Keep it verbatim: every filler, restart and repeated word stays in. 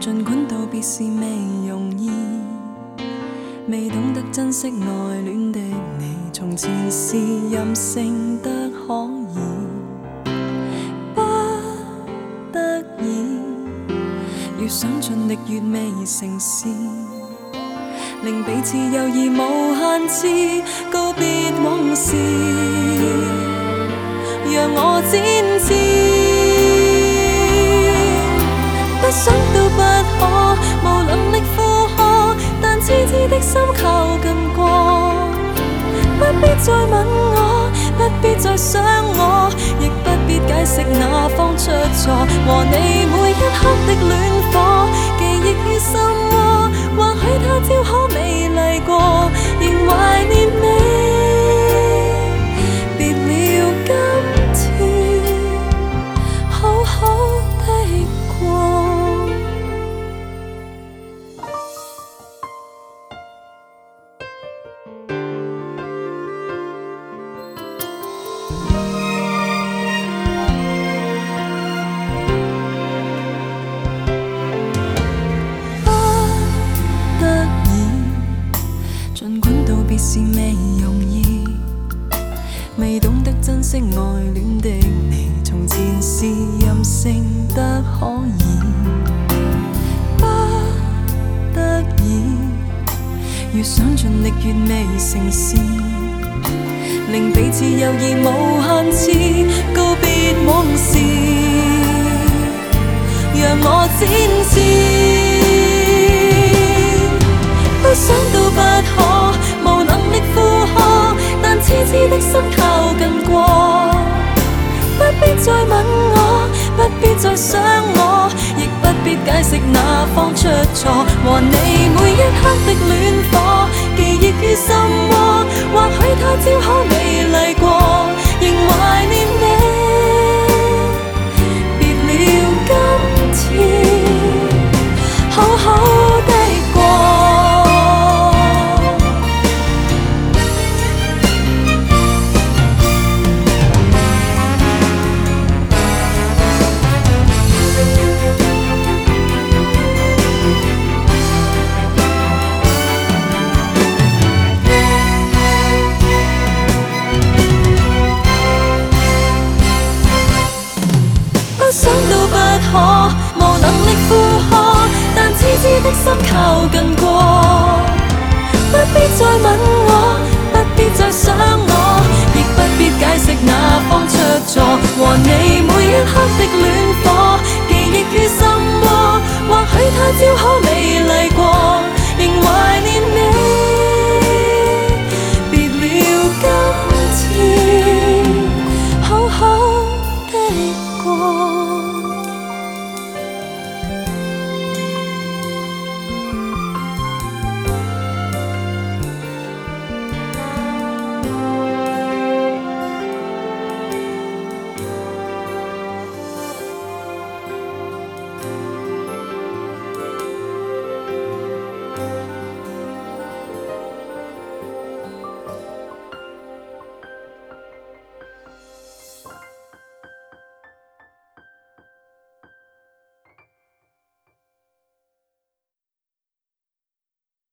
尽管道别时未容易，未懂得珍惜爱恋的你，从前是任性得可以，不得已要想尽力越未成事，令彼此友谊无限次告别往事，让我展翅。不想到不可，無能力負荷，但痴痴的心靠近過。不必再吻我，不必再想我，亦不必解釋哪方出錯。和你每一刻的戀火，記憶於心窩。或許他朝可美麗過，仍懷念你。別了今次，好好的過。是未容易，未懂得珍惜愛戀的你，從前是任性得可以，不得已越想盡力越未成事，令彼此友誼無限次告別往事，讓我展翅。不想到不可，無能力負荷，但痴痴的心靠近過。不必再吻我，不必再想我，亦不必解釋哪方出錯。和你每一刻的戀火，記憶於心窩。或許他朝可美麗過，仍懷念你。別了今次，好好的過。想到不可，無能力負荷，但痴痴的心靠近過。不必再吻我，不必再想我，亦不必解釋哪方出錯。和你每一刻的戀火。